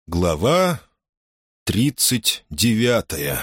Глава 39.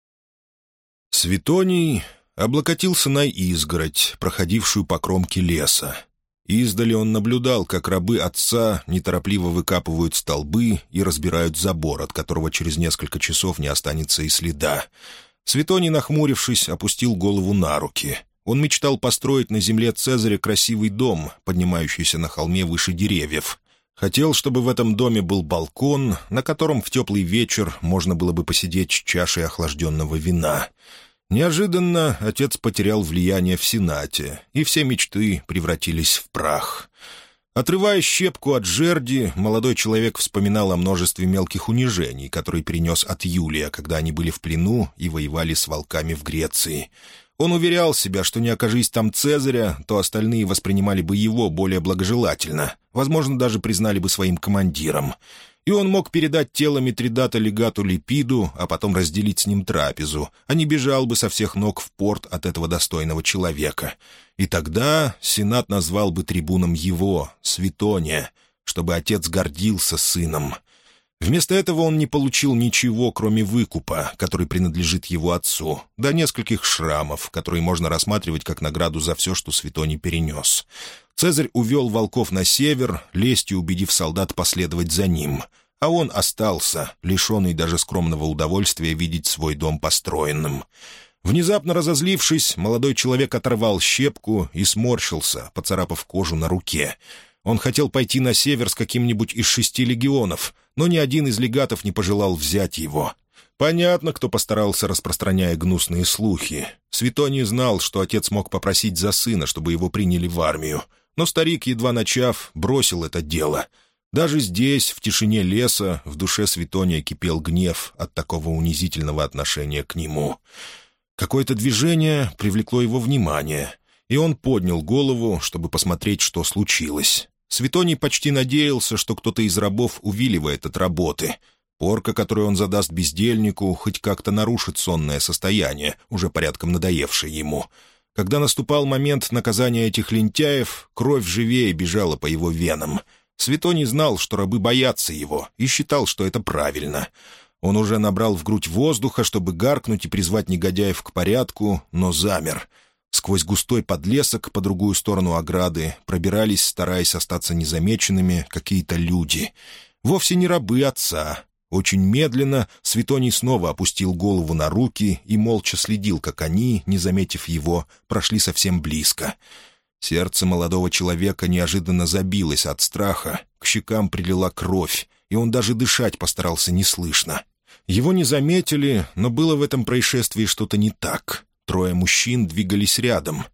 Светоний облокотился на изгородь, проходившую по кромке леса. Издали он наблюдал, как рабы отца неторопливо выкапывают столбы и разбирают забор, от которого через несколько часов не останется и следа. Светоний, нахмурившись, опустил голову на руки. Он мечтал построить на земле Цезаря красивый дом, поднимающийся на холме выше деревьев. Хотел, чтобы в этом доме был балкон, на котором в теплый вечер можно было бы посидеть с чашей охлажденного вина. Неожиданно отец потерял влияние в Сенате, и все мечты превратились в прах. Отрывая щепку от жерди, молодой человек вспоминал о множестве мелких унижений, которые перенес от Юлия, когда они были в плену и воевали с волками в Греции. Он уверял себя, что не окажись там Цезаря, то остальные воспринимали бы его более благожелательно, возможно, даже признали бы своим командиром. И он мог передать тело Митридата легату Липиду, а потом разделить с ним трапезу, а не бежал бы со всех ног в порт от этого достойного человека. И тогда Сенат назвал бы трибуном его, Светония, чтобы отец гордился сыном. Вместо этого он не получил ничего, кроме выкупа, который принадлежит его отцу, до нескольких шрамов, которые можно рассматривать как награду за все, что Светоний перенес. Цезарь увел волков на север, лестью убедив солдат последовать за ним, а он остался, лишенный даже скромного удовольствия видеть свой дом построенным. Внезапно разозлившись, молодой человек оторвал щепку и сморщился, поцарапав кожу на руке. Он хотел пойти на север с каким-нибудь из 6 легионов, но ни один из легатов не пожелал взять его. Понятно, кто постарался, распространяя гнусные слухи. Светоний знал, что отец мог попросить за сына, чтобы его приняли в армию. Но старик, едва начав, бросил это дело. Даже здесь, в тишине леса, в душе Светония кипел гнев от такого унизительного отношения к нему. Какое-то движение привлекло его внимание, и он поднял голову, чтобы посмотреть, что случилось. Светоний почти надеялся, что кто-то из рабов увиливает от работы. Порка, которую он задаст бездельнику, хоть как-то нарушит сонное состояние, уже порядком надоевшее ему. Когда наступал момент наказания этих лентяев, кровь живее бежала по его венам. Светоний знал, что рабы боятся его, и считал, что это правильно. Он уже набрал в грудь воздуха, чтобы гаркнуть и призвать негодяев к порядку, но замер. Сквозь густой подлесок по другую сторону ограды пробирались, стараясь остаться незамеченными, какие-то люди. Вовсе не рабы отца. Очень медленно Светоний снова опустил голову на руки и молча следил, как они, не заметив его, прошли совсем близко. Сердце молодого человека неожиданно забилось от страха, к щекам прилила кровь, и он даже дышать постарался неслышно. Его не заметили, но было в этом происшествии что-то не так. 3 мужчин двигались рядом,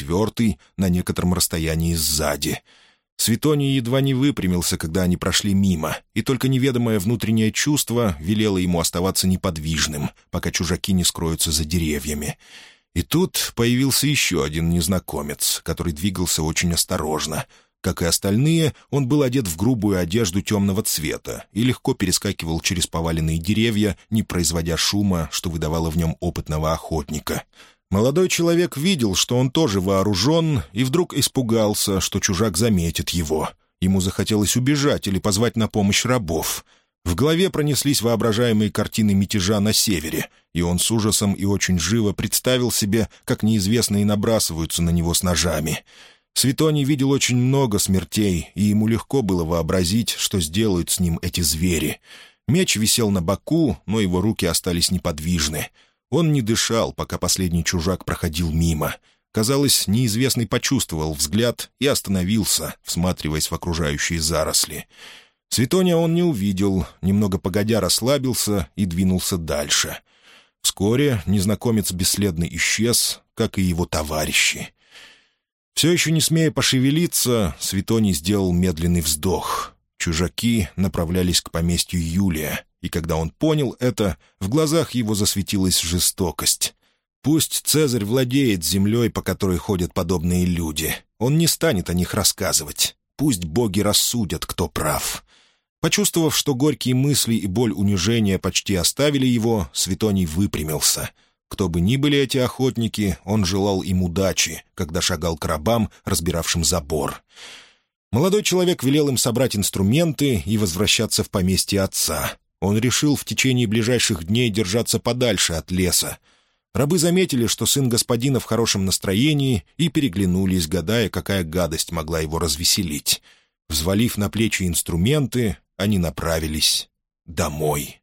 4 на некотором расстоянии сзади. Светоний едва не выпрямился, когда они прошли мимо, и только неведомое внутреннее чувство велело ему оставаться неподвижным, пока чужаки не скроются за деревьями. И тут появился еще один незнакомец, который двигался очень осторожно. Как и остальные, он был одет в грубую одежду темного цвета и легко перескакивал через поваленные деревья, не производя шума, что выдавало в нем опытного охотника. Молодой человек видел, что он тоже вооружен, и вдруг испугался, что чужак заметит его. Ему захотелось убежать или позвать на помощь рабов. В голове пронеслись воображаемые картины мятежа на севере, и он с ужасом и очень живо представил себе, как неизвестные набрасываются на него с ножами. Светоний видел очень много смертей, и ему легко было вообразить, что сделают с ним эти звери. Меч висел на боку, но его руки остались неподвижны. Он не дышал, пока последний чужак проходил мимо. Казалось, неизвестный почувствовал взгляд и остановился, всматриваясь в окружающие заросли. Светония он не увидел, немного погодя расслабился и двинулся дальше. Вскоре незнакомец бесследно исчез, как и его товарищи. Все еще не смея пошевелиться, Светоний сделал медленный вздох. Чужаки направлялись к поместью Юлия, и когда он понял это, в глазах его засветилась жестокость. Пусть Цезарь владеет землей, по которой ходят подобные люди. Он не станет о них рассказывать. Пусть боги рассудят, кто прав. Почувствовав, что горькие мысли и боль унижения почти оставили его, Светоний выпрямился. Кто бы ни были эти охотники, он желал им удачи, когда шагал к рабам, разбиравшим забор. Молодой человек велел им собрать инструменты и возвращаться в поместье отца. Он решил в течение ближайших дней держаться подальше от леса. Рабы заметили, что сын господина в хорошем настроении, и переглянулись, гадая, какая гадость могла его развеселить. Взвалив на плечи инструменты, они направились домой.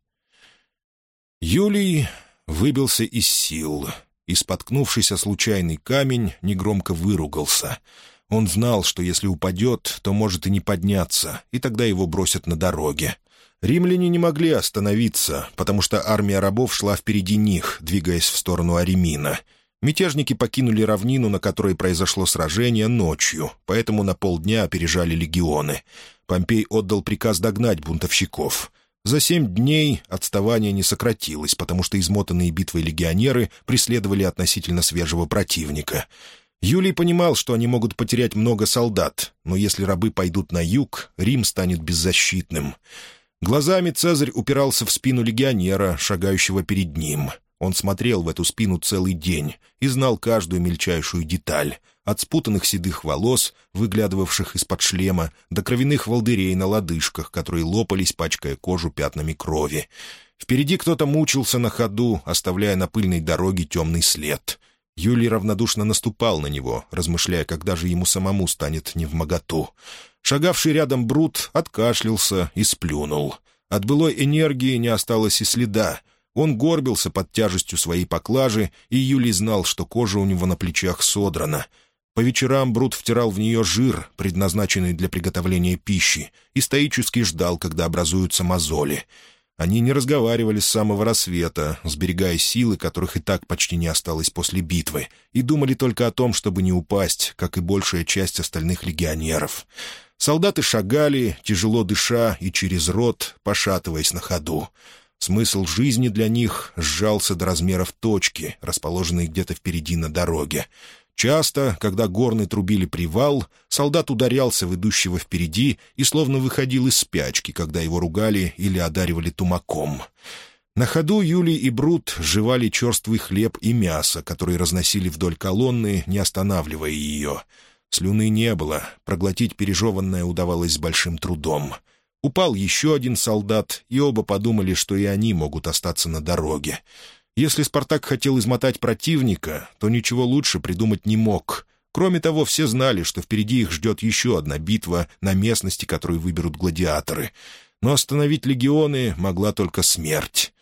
Юлий выбился из сил и, споткнувшись о случайный камень, негромко выругался. Он знал, что если упадет, то может и не подняться, и тогда его бросят на дороге. Римляне не могли остановиться, потому что армия рабов шла впереди них, двигаясь в сторону Аремина. Мятежники покинули равнину, на которой произошло сражение, ночью, поэтому на полдня опережали легионы. Помпей отдал приказ догнать бунтовщиков. За 7 дней отставание не сократилось, потому что измотанные битвой легионеры преследовали относительно свежего противника. Юлий понимал, что они могут потерять много солдат, но если рабы пойдут на юг, Рим станет беззащитным. Глазами Цезарь упирался в спину легионера, шагающего перед ним. Он смотрел в эту спину целый день и знал каждую мельчайшую деталь, от спутанных седых волос, выглядывавших из-под шлема, до кровяных волдырей на лодыжках, которые лопались, пачкая кожу пятнами крови. Впереди кто-то мучился на ходу, оставляя на пыльной дороге темный след. Юлий равнодушно наступал на него, размышляя, когда же ему самому станет невмоготу. Шагавший рядом Брут откашлялся и сплюнул. От былой энергии не осталось и следа. Он горбился под тяжестью своей поклажи, и Юлий знал, что кожа у него на плечах содрана. По вечерам Брут втирал в нее жир, предназначенный для приготовления пищи, и стоически ждал, когда образуются мозоли. Они не разговаривали с самого рассвета, сберегая силы, которых и так почти не осталось после битвы, и думали только о том, чтобы не упасть, как и большая часть остальных легионеров. Солдаты шагали, тяжело дыша и через рот, пошатываясь на ходу. Смысл жизни для них сжался до размеров точки, расположенной где-то впереди на дороге. Часто, когда горны трубили привал, солдат ударялся в идущего впереди и словно выходил из спячки, когда его ругали или одаривали тумаком. На ходу Юлий и Брут жевали черствый хлеб и мясо, которые разносили вдоль колонны, не останавливая ее. Слюны не было, проглотить пережеванное удавалось с большим трудом. Упал еще один солдат, и оба подумали, что и они могут остаться на дороге. Если Спартак хотел измотать противника, то ничего лучше придумать не мог. Кроме того, все знали, что впереди их ждет еще одна битва на местности, которую выберут гладиаторы. Но остановить легионы могла только смерть.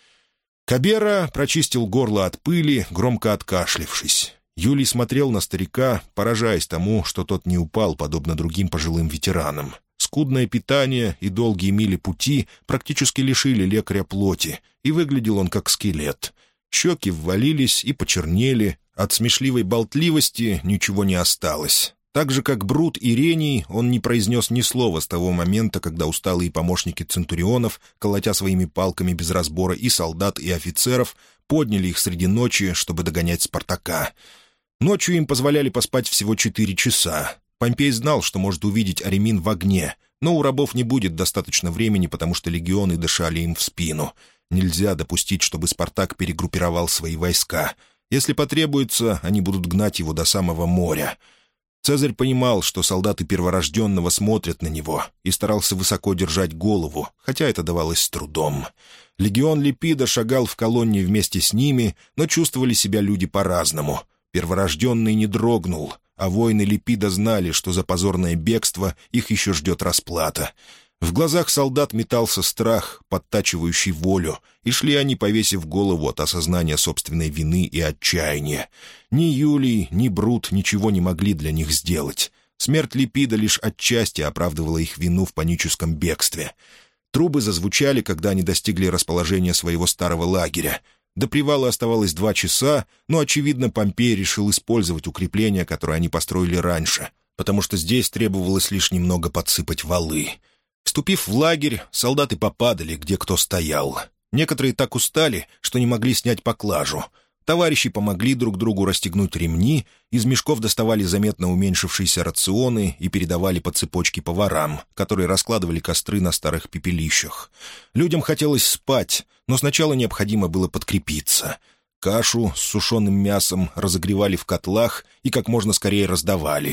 Кабера прочистил горло от пыли, громко откашлившись. Юлий смотрел на старика, поражаясь тому, что тот не упал, подобно другим пожилым ветеранам. Скудное питание и долгие мили пути практически лишили лекаря плоти, и выглядел он как скелет. Щеки ввалились и почернели, от смешливой болтливости ничего не осталось. Так же, как Брут и Рений, он не произнес ни слова с того момента, когда усталые помощники центурионов, колотя своими палками без разбора и солдат, и офицеров, подняли их среди ночи, чтобы догонять Спартака. Ночью им позволяли поспать всего 4 часа. Помпей знал, что может увидеть Аремин в огне, но у рабов не будет достаточно времени, потому что легионы дышали им в спину. Нельзя допустить, чтобы Спартак перегруппировал свои войска. Если потребуется, они будут гнать его до самого моря. Цезарь понимал, что солдаты перворожденного смотрят на него, и старался высоко держать голову, хотя это давалось с трудом. Легион Липида шагал в колонне вместе с ними, но чувствовали себя люди по-разному. Перворожденный не дрогнул, а воины Липида знали, что за позорное бегство их еще ждет расплата. В глазах солдат метался страх, подтачивающий волю, и шли они, повесив голову от осознания собственной вины и отчаяния. Ни Юлий, ни Брут ничего не могли для них сделать. Смерть Липида лишь отчасти оправдывала их вину в паническом бегстве. Трубы зазвучали, когда они достигли расположения своего старого лагеря. До привала оставалось 2 часа, но, очевидно, Помпей решил использовать укрепления, которые они построили раньше, потому что здесь требовалось лишь немного подсыпать валы. Вступив в лагерь, солдаты попадали, где кто стоял. Некоторые так устали, что не могли снять поклажу. Товарищи помогли друг другу расстегнуть ремни, из мешков доставали заметно уменьшившиеся рационы и передавали по цепочке поварам, которые раскладывали костры на старых пепелищах. Людям хотелось спать, но сначала необходимо было подкрепиться. Кашу с сушеным мясом разогревали в котлах и как можно скорее раздавали.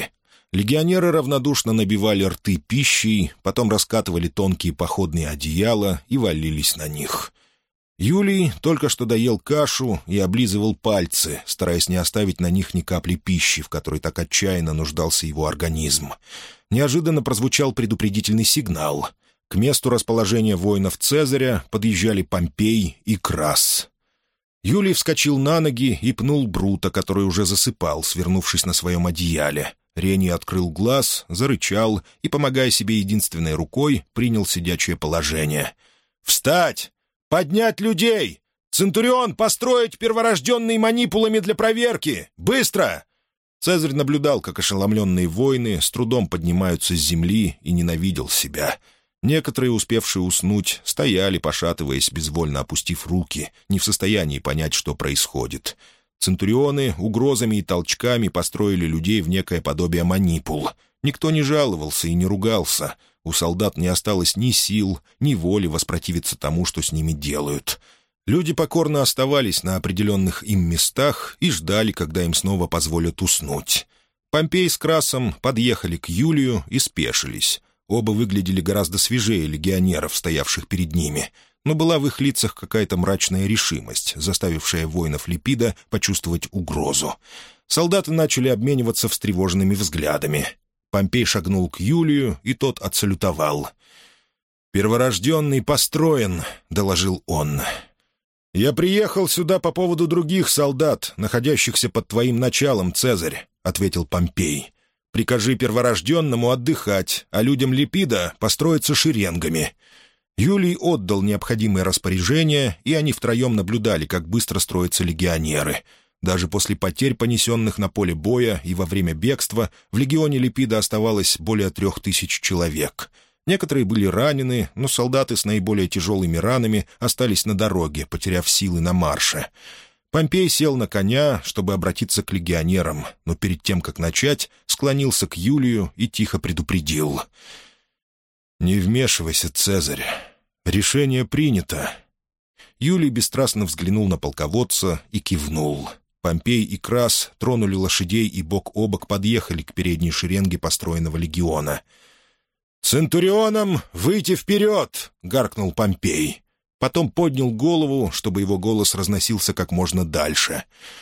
Легионеры равнодушно набивали рты пищей, потом раскатывали тонкие походные одеяла и валились на них. Юлий только что доел кашу и облизывал пальцы, стараясь не оставить на них ни капли пищи, в которой так отчаянно нуждался его организм. Неожиданно прозвучал предупредительный сигнал. К месту расположения воинов Цезаря подъезжали Помпей и Крас. Юлий вскочил на ноги и пнул Брута, который уже засыпал, свернувшись на своем одеяле. Рений открыл глаз, зарычал и, помогая себе единственной рукой, принял сидячее положение. «Встать! Поднять людей! Центурион, построить перворожденные манипулами для проверки! Быстро!» Цезарь наблюдал, как ошеломленные воины с трудом поднимаются с земли, и ненавидел себя. Некоторые, успевшие уснуть, стояли, пошатываясь, безвольно опустив руки, не в состоянии понять, что происходит. Центурионы угрозами и толчками построили людей в некое подобие манипул. Никто не жаловался и не ругался. У солдат не осталось ни сил, ни воли воспротивиться тому, что с ними делают. Люди покорно оставались на определенных им местах и ждали, когда им снова позволят уснуть. Помпей с Красом подъехали к Юлию и спешились. Оба выглядели гораздо свежее легионеров, стоявших перед ними, но была в их лицах какая-то мрачная решимость, заставившая воинов Липида почувствовать угрозу. Солдаты начали обмениваться встревоженными взглядами. Помпей шагнул к Юлию, и тот отсалютовал. «Перворожденный построен», — доложил он. «Я приехал сюда по поводу других солдат, находящихся под твоим началом, Цезарь», — ответил Помпей. «Прикажи перворожденному отдыхать, а людям Липида построиться шеренгами». Юлий отдал необходимые распоряжения, и они втроем наблюдали, как быстро строятся легионеры. Даже после потерь, понесенных на поле боя и во время бегства, в легионе Липида оставалось более 3000 человек. Некоторые были ранены, но солдаты с наиболее тяжелыми ранами остались на дороге, потеряв силы на марше. Помпей сел на коня, чтобы обратиться к легионерам, но перед тем, как начать, склонился к Юлию и тихо предупредил. «Не вмешивайся, Цезарь. Решение принято». Юлий бесстрастно взглянул на полководца и кивнул. Помпей и Крас тронули лошадей и бок о бок подъехали к передней шеренге построенного легиона. «Центурионам выйти вперед!» — гаркнул Помпей. Потом поднял голову, чтобы его голос разносился как можно дальше.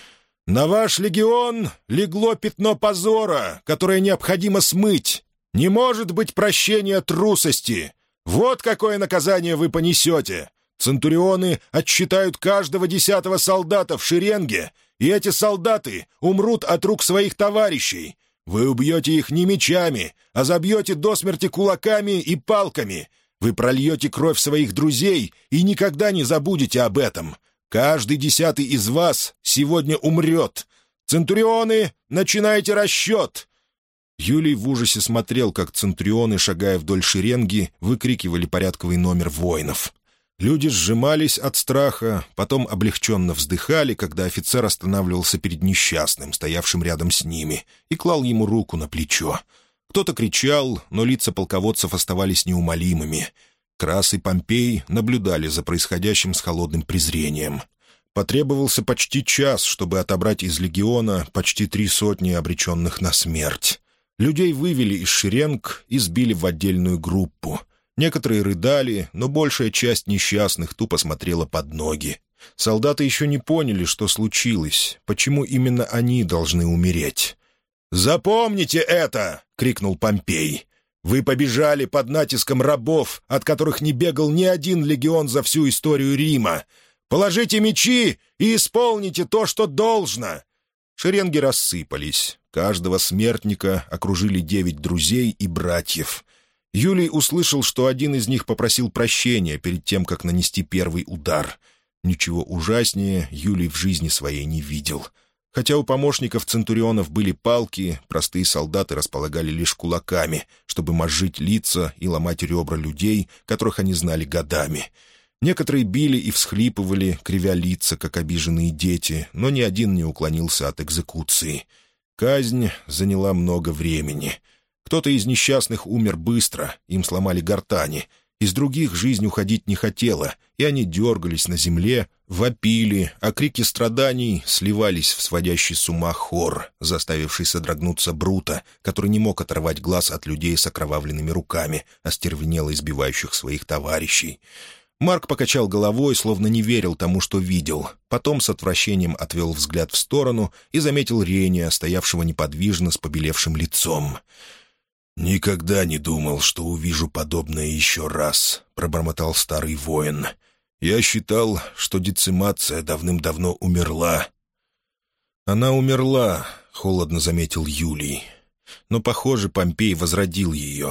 «На ваш легион легло пятно позора, которое необходимо смыть. Не может быть прощения трусости. Вот какое наказание вы понесете. Центурионы отсчитают каждого 10-го солдата в шеренге, и эти солдаты умрут от рук своих товарищей. Вы убьете их не мечами, а забьете до смерти кулаками и палками. Вы прольете кровь своих друзей и никогда не забудете об этом. Каждый 10-й из вас сегодня умрет. Центурионы, начинайте расчет!» Юлий в ужасе смотрел, как центурионы, шагая вдоль шеренги, выкрикивали порядковый номер воинов. Люди сжимались от страха, потом облегченно вздыхали, когда офицер останавливался перед несчастным, стоявшим рядом с ними, и клал ему руку на плечо. Кто-то кричал, но лица полководцев оставались неумолимыми. Крас и Помпей наблюдали за происходящим с холодным презрением. Потребовался почти час, чтобы отобрать из легиона почти 300 обреченных на смерть. Людей вывели из шеренг и сбили в отдельную группу. Некоторые рыдали, но большая часть несчастных тупо смотрела под ноги. Солдаты еще не поняли, что случилось, почему именно они должны умереть. «Запомните это!» — крикнул Помпей. «Вы побежали под натиском рабов, от которых не бегал ни один легион за всю историю Рима. Положите мечи и исполните то, что должно!» Шеренги рассыпались. Каждого смертника окружили 9 друзей и братьев. Юлий услышал, что один из них попросил прощения перед тем, как нанести первый удар. Ничего ужаснее Юлий в жизни своей не видел. Хотя у помощников центурионов были палки, простые солдаты располагали лишь кулаками, чтобы мозжить лица и ломать ребра людей, которых они знали годами. Некоторые били и всхлипывали, кривя лица, как обиженные дети, но ни один не уклонился от экзекуции. Казнь заняла много времени. Кто-то из несчастных умер быстро, им сломали гортани. Из других жизнь уходить не хотела, и они дергались на земле, вопили, а крики страданий сливались в сводящий с ума хор, заставивший содрогнуться Брута, который не мог оторвать глаз от людей с окровавленными руками, остервенело избивающих своих товарищей. Марк покачал головой, словно не верил тому, что видел. Потом с отвращением отвел взгляд в сторону и заметил Рения, стоявшего неподвижно с побелевшим лицом. «Никогда не думал, что увижу подобное еще раз», — пробормотал старый воин. «Я считал, что децимация давным-давно умерла». «Она умерла», — холодно заметил Юлий. «Но, похоже, Помпей возродил ее».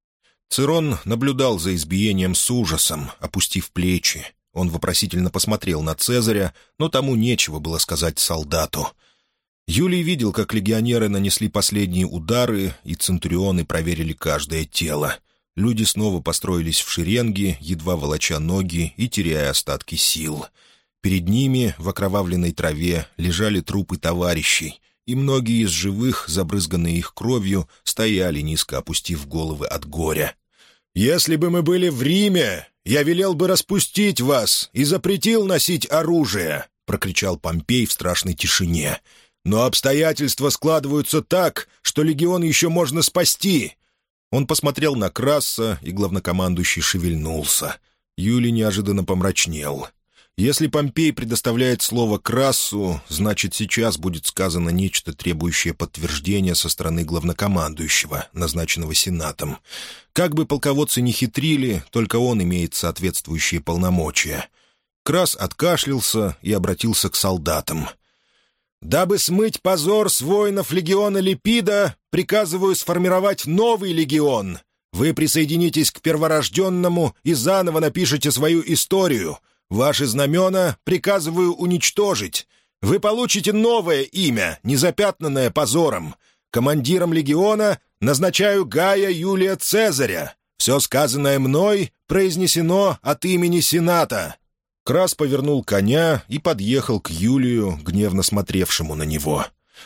Цирон наблюдал за избиением с ужасом, опустив плечи. Он вопросительно посмотрел на Цезаря, но тому нечего было сказать солдату. Юлий видел, как легионеры нанесли последние удары, и центурионы проверили каждое тело. Люди снова построились в шеренги, едва волоча ноги и теряя остатки сил. Перед ними, в окровавленной траве, лежали трупы товарищей, и многие из живых, забрызганные их кровью, стояли, низко опустив головы от горя. «Если бы мы были в Риме, я велел бы распустить вас и запретил носить оружие», — прокричал Помпей в страшной тишине. «Но обстоятельства складываются так, что легион еще можно спасти». Он посмотрел на Красса, и главнокомандующий шевельнулся. Юлий неожиданно помрачнел. Если Помпей предоставляет слово Крассу, значит, сейчас будет сказано нечто, требующее подтверждения со стороны главнокомандующего, назначенного Сенатом. Как бы полководцы ни хитрили, только он имеет соответствующие полномочия. Красс откашлялся и обратился к солдатам. «Дабы смыть позор с воинов легиона Липида, приказываю сформировать новый легион. Вы присоединитесь к перворожденному и заново напишите свою историю. Ваши знамена приказываю уничтожить. Вы получите новое имя, незапятнанное позором. Командиром легиона назначаю Гая Юлия Цезаря. Все сказанное мной произнесено от имени Сената». Крас повернул коня и подъехал к Юлию, гневно смотревшему на него.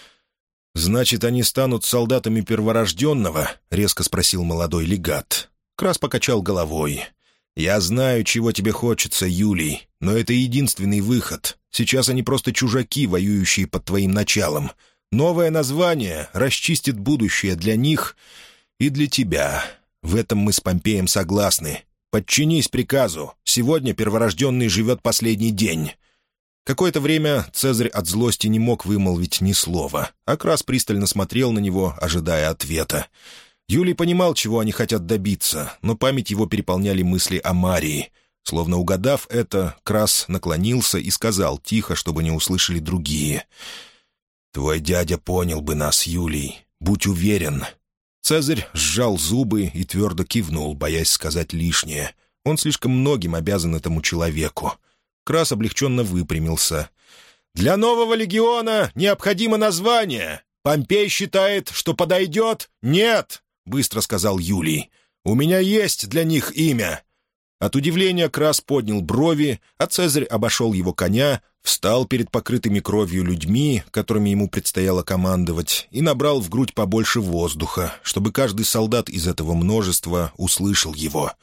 «Значит, они станут солдатами перворожденного?» — резко спросил молодой легат. Крас покачал головой. «Я знаю, чего тебе хочется, Юлий, но это единственный выход. Сейчас они просто чужаки, воюющие под твоим началом. Новое название расчистит будущее для них и для тебя. В этом мы с Помпеем согласны. Подчинись приказу. Сегодня перворожденный живет последний день». Какое-то время Цезарь от злости не мог вымолвить ни слова, а Крас пристально смотрел на него, ожидая ответа. Юлий понимал, чего они хотят добиться, но память его переполняли мысли о Марии. Словно угадав это, Крас наклонился и сказал тихо, чтобы не услышали другие. «Твой дядя понял бы нас, Юлий. Будь уверен». Цезарь сжал зубы и твердо кивнул, боясь сказать лишнее. Он слишком многим обязан этому человеку. Крас облегченно выпрямился. «Для нового легиона необходимо название. Помпей считает, что подойдет?» «Нет», — быстро сказал Юлий. «У меня есть для них имя». От удивления Крас поднял брови, а Цезарь обошел его коня, встал перед покрытыми кровью людьми, которыми ему предстояло командовать, и набрал в грудь побольше воздуха, чтобы каждый солдат из этого множества услышал его.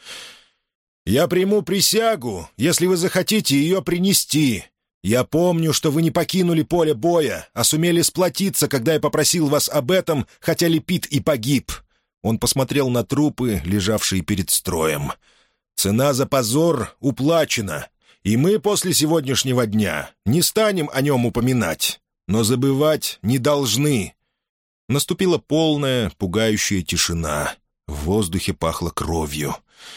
«Я приму присягу, если вы захотите ее принести. Я помню, что вы не покинули поле боя, а сумели сплотиться, когда я попросил вас об этом, хотя Липид и погиб». Он посмотрел на трупы, лежавшие перед строем. «Цена за позор уплачена, и мы после сегодняшнего дня не станем о нем упоминать, но забывать не должны». Наступила полная, пугающая тишина. В воздухе пахло кровью.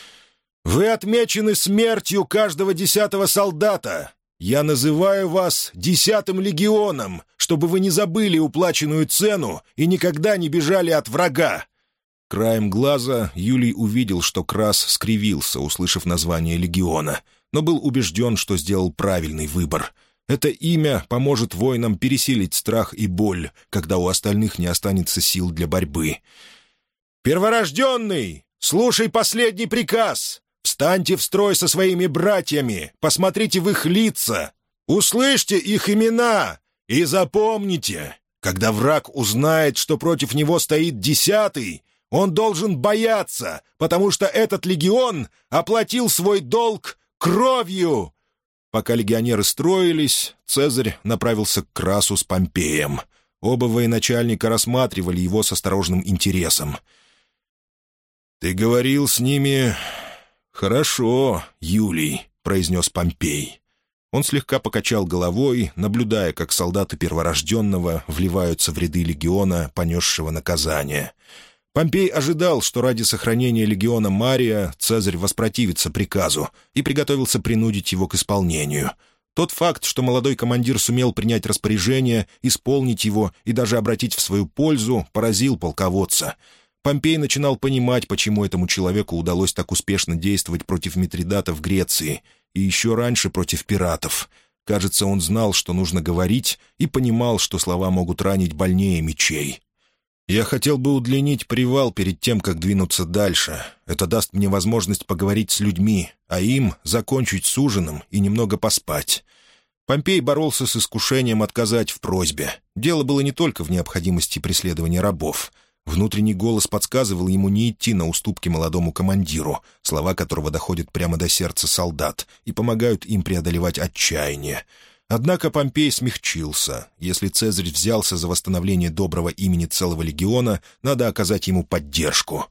«Вы отмечены смертью каждого 10-го солдата. Я называю вас 10-м легионом, чтобы вы не забыли уплаченную цену и никогда не бежали от врага». Краем глаза Юлий увидел, что Крас скривился, услышав название легиона, но был убежден, что сделал правильный выбор. Это имя поможет воинам пересилить страх и боль, когда у остальных не останется сил для борьбы. «Перворожденный, слушай последний приказ! Встаньте в строй со своими братьями, посмотрите в их лица, услышьте их имена и запомните, когда враг узнает, что против него стоит 10-й, Он должен бояться, потому что этот легион оплатил свой долг кровью!» Пока легионеры строились, Цезарь направился к Красу с Помпеем. Оба военачальника рассматривали его с осторожным интересом. «Ты говорил с ними хорошо, Юлий», — произнес Помпей. Он слегка покачал головой, наблюдая, как солдаты перворожденного вливаются в ряды легиона, понесшего наказание. Помпей ожидал, что ради сохранения легиона Мария Цезарь воспротивится приказу и приготовился принудить его к исполнению. Тот факт, что молодой командир сумел принять распоряжение, исполнить его и даже обратить в свою пользу, поразил полководца. Помпей начинал понимать, почему этому человеку удалось так успешно действовать против Митридата в Греции и еще раньше против пиратов. Кажется, он знал, что нужно говорить, и понимал, что слова могут ранить больнее мечей. «Я хотел бы удлинить привал перед тем, как двинуться дальше. Это даст мне возможность поговорить с людьми, а им закончить с ужином и немного поспать». Помпей боролся с искушением отказать в просьбе. Дело было не только в необходимости преследования рабов. Внутренний голос подсказывал ему не идти на уступки молодому командиру, слова которого доходят прямо до сердца солдат и помогают им преодолевать отчаяние. Однако Помпей смягчился. Если Цезарь взялся за восстановление доброго имени целого легиона, надо оказать ему поддержку.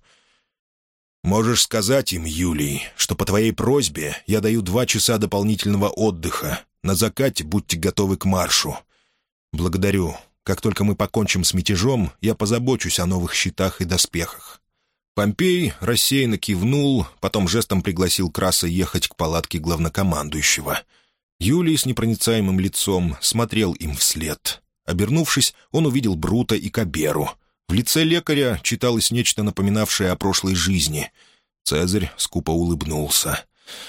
«Можешь сказать им, Юлий, что по твоей просьбе я даю 2 часа дополнительного отдыха. На закате будьте готовы к маршу». «Благодарю. Как только мы покончим с мятежом, я позабочусь о новых щитах и доспехах». Помпей рассеянно кивнул, потом жестом пригласил Краса ехать к палатке главнокомандующего. Юлий с непроницаемым лицом смотрел им вслед. Обернувшись, он увидел Брута и Каберу. В лице лекаря читалось нечто напоминавшее о прошлой жизни. Цезарь скупо улыбнулся.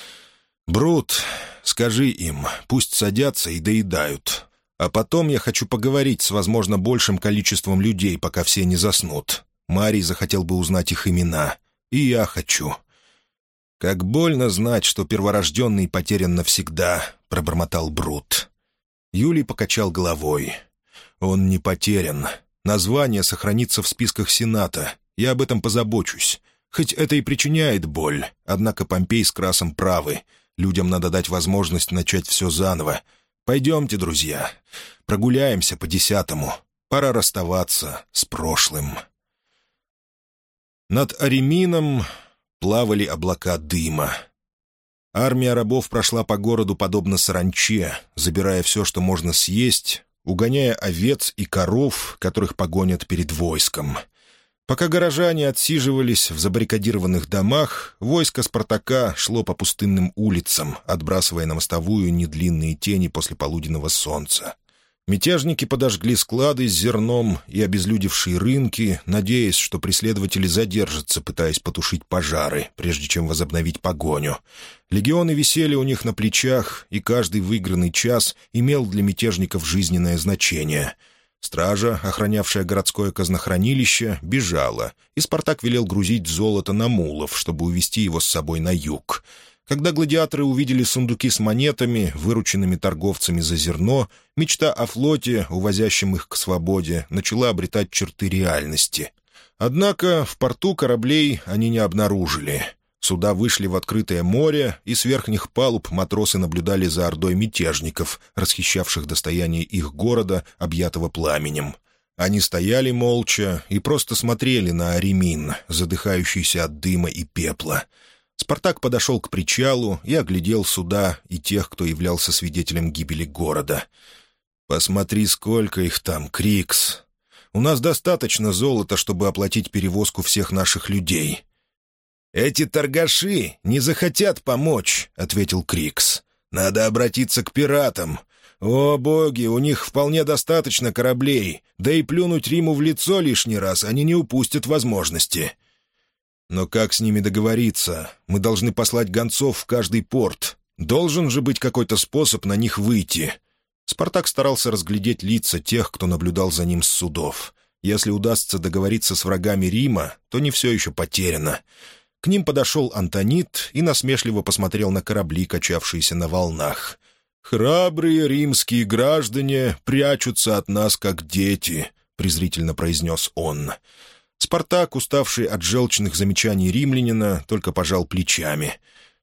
«Брут, скажи им, пусть садятся и доедают. А потом я хочу поговорить с, возможно, большим количеством людей, пока все не заснут. Марий захотел бы узнать их имена. И я хочу». «Как больно знать, что перворожденный потерян навсегда», — пробормотал Брут. Юлий покачал головой. «Он не потерян. Название сохранится в списках Сената. Я об этом позабочусь. Хоть это и причиняет боль, однако Помпей с Красом правы. Людям надо дать возможность начать все заново. Пойдемте, друзья, прогуляемся по 10-му. Пора расставаться с прошлым». Над Аремином плавали облака дыма. Армия рабов прошла по городу подобно саранче, забирая все, что можно съесть, угоняя овец и коров, которых погонят перед войском. Пока горожане отсиживались в забаррикадированных домах, войско Спартака шло по пустынным улицам, отбрасывая на мостовую недлинные тени после полуденного солнца. Мятежники подожгли склады с зерном и обезлюдевшие рынки, надеясь, что преследователи задержатся, пытаясь потушить пожары, прежде чем возобновить погоню. Легионы висели у них на плечах, и каждый выигранный час имел для мятежников жизненное значение. Стража, охранявшая городское казнохранилище, бежала, и Спартак велел грузить золото на мулов, чтобы увезти его с собой на юг. Когда гладиаторы увидели сундуки с монетами, вырученными торговцами за зерно, мечта о флоте, увозящем их к свободе, начала обретать черты реальности. Однако в порту кораблей они не обнаружили. Суда вышли в открытое море, и с верхних палуб матросы наблюдали за ордой мятежников, расхищавших достояние их города, объятого пламенем. Они стояли молча и просто смотрели на Аремин, задыхающийся от дыма и пепла. Спартак подошел к причалу и оглядел суда и тех, кто являлся свидетелем гибели города. «Посмотри, сколько их там, Крикс! У нас достаточно золота, чтобы оплатить перевозку всех наших людей». «Эти торгаши не захотят помочь», — ответил Крикс. «Надо обратиться к пиратам. О, боги, у них вполне достаточно кораблей, да и плюнуть Риму в лицо лишний раз они не упустят возможности». «Но как с ними договориться? Мы должны послать гонцов в каждый порт. Должен же быть какой-то способ на них выйти». Спартак старался разглядеть лица тех, кто наблюдал за ним с судов. Если удастся договориться с врагами Рима, то не все еще потеряно. К ним подошел Антонит и насмешливо посмотрел на корабли, качавшиеся на волнах. «Храбрые римские граждане прячутся от нас, как дети», — презрительно произнес он. Спартак, уставший от желчных замечаний римлянина, только пожал плечами.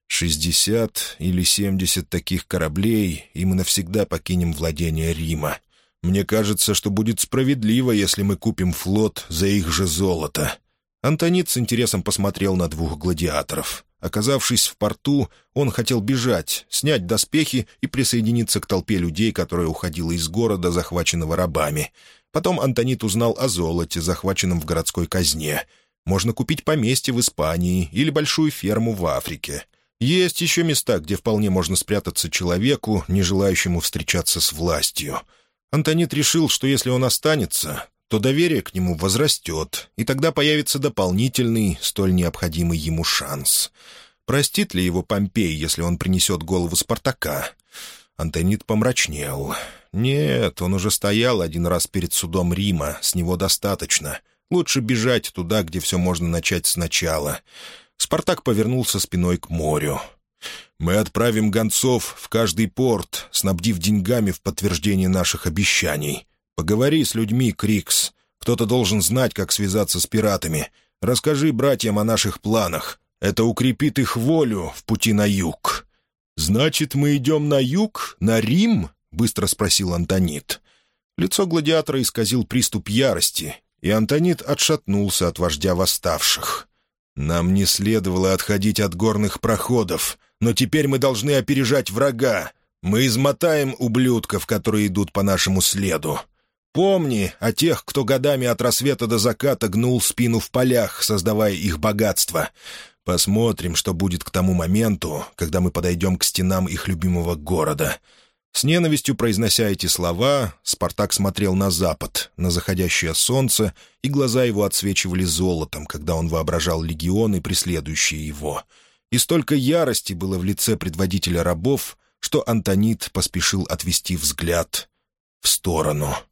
60 или 70 таких кораблей, и мы навсегда покинем владение Рима. Мне кажется, что будет справедливо, если мы купим флот за их же золото». Антонит с интересом посмотрел на двух гладиаторов. Оказавшись в порту, он хотел бежать, снять доспехи и присоединиться к толпе людей, которая уходила из города, захваченного рабами. Потом Антонит узнал о золоте, захваченном в городской казне. Можно купить поместье в Испании или большую ферму в Африке. Есть еще места, где вполне можно спрятаться человеку, не желающему встречаться с властью. Антонит решил, что если он останется, то доверие к нему возрастет, и тогда появится дополнительный, столь необходимый ему шанс. Простит ли его Помпей, если он принесет голову Спартака? Антонит помрачнел. Нет, он уже стоял один раз перед судом Рима, с него достаточно. Лучше бежать туда, где все можно начать сначала. Спартак повернулся спиной к морю. «Мы отправим гонцов в каждый порт, снабдив деньгами в подтверждение наших обещаний. Поговори с людьми, Крикс. Кто-то должен знать, как связаться с пиратами. Расскажи братьям о наших планах. Это укрепит их волю в пути на юг». «Значит, мы идем на юг? На Рим?» — быстро спросил Антонит. Лицо гладиатора исказил приступ ярости, и Антонит отшатнулся от вождя восставших. «Нам не следовало отходить от горных проходов, но теперь мы должны опережать врага. Мы измотаем ублюдков, которые идут по нашему следу. Помни о тех, кто годами от рассвета до заката гнул спину в полях, создавая их богатство. Посмотрим, что будет к тому моменту, когда мы подойдем к стенам их любимого города». С ненавистью произнося эти слова, Спартак смотрел на запад, на заходящее солнце, и глаза его отсвечивали золотом, когда он воображал легионы, преследующие его. И столько ярости было в лице предводителя рабов, что Антонит поспешил отвести взгляд в сторону.